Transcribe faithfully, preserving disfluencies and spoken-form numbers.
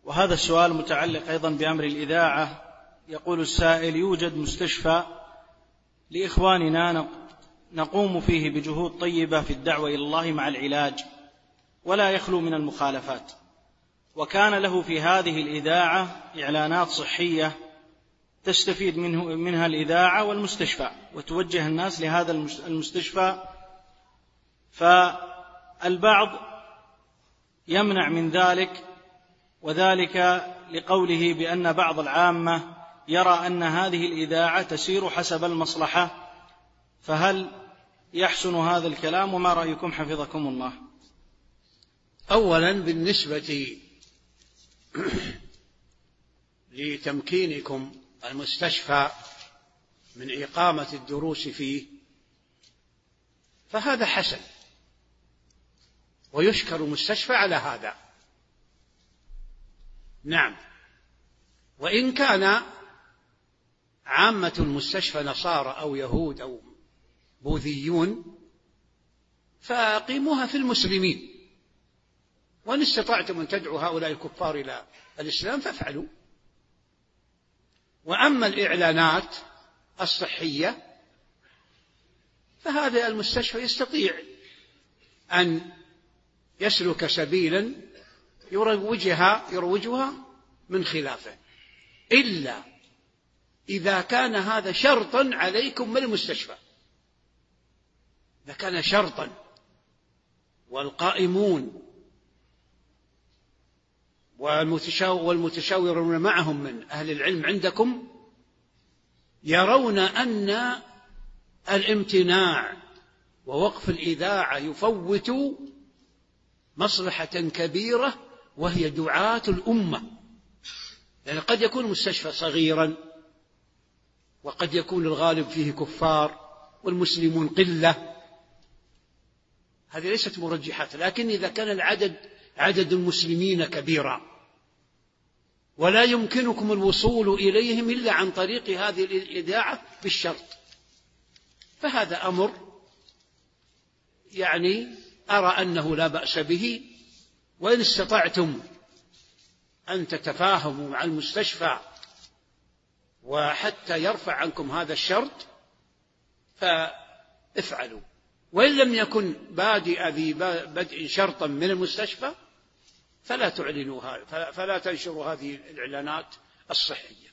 وهذا السؤال متعلق أيضا بأمر الإذاعة. يقول السائل: يوجد مستشفى لإخواننا نقوم فيه بجهود طيبة في الدعوة إلى الله مع العلاج، ولا يخلو من المخالفات، وكان له في هذه الإذاعة إعلانات صحية تستفيد منه منها الإذاعة والمستشفى، وتوجه الناس لهذا المستشفى، فالبعض يمنع من ذلك، وذلك لقوله بأن بعض العامة يرى أن هذه الإذاعة تسير حسب المصلحة. فهل يحسن هذا الكلام؟ وما رأيكم حفظكم الله؟ أولا، بالنسبة لتمكينكم المستشفى من إقامة الدروس فيه فهذا حسن، ويشكر المستشفى على هذا. نعم، وإن كان عامة المستشفى نصارى أو يهود أو بوذيون فأقيموها في المسلمين، وإن استطعتم أن تدعوا هؤلاء الكفار إلى الإسلام فافعلوا. وأما الإعلانات الصحية فهذا المستشفى يستطيع أن يسلك سبيلا يروجها, يروجها من خلافه، إلا إذا كان هذا شرطا عليكم من المستشفى. إذا كان شرطا والقائمون والمتشاورون معهم من أهل العلم عندكم يرون أن الامتناع ووقف الإذاعة يفوت مصلحة كبيرة وهي دعاة الأمة، لأن قد يكون المستشفى صغيرا وقد يكون الغالب فيه كفار والمسلمون قلة، هذه ليست مرجحات. لكن إذا كان العدد عدد المسلمين كبيرا ولا يمكنكم الوصول إليهم إلا عن طريق هذه الإذاعة بالشرط، فهذا أمر يعني أرى أنه لا بأس به. وإن استطعتم أن تتفاهموا مع المستشفى وحتى يرفع عنكم هذا الشرط فافعلوا، وإن لم يكن بادئ ذي بدء شرطا من المستشفى فلا تعلنوها، فلا تنشروا هذه الإعلانات الصحية.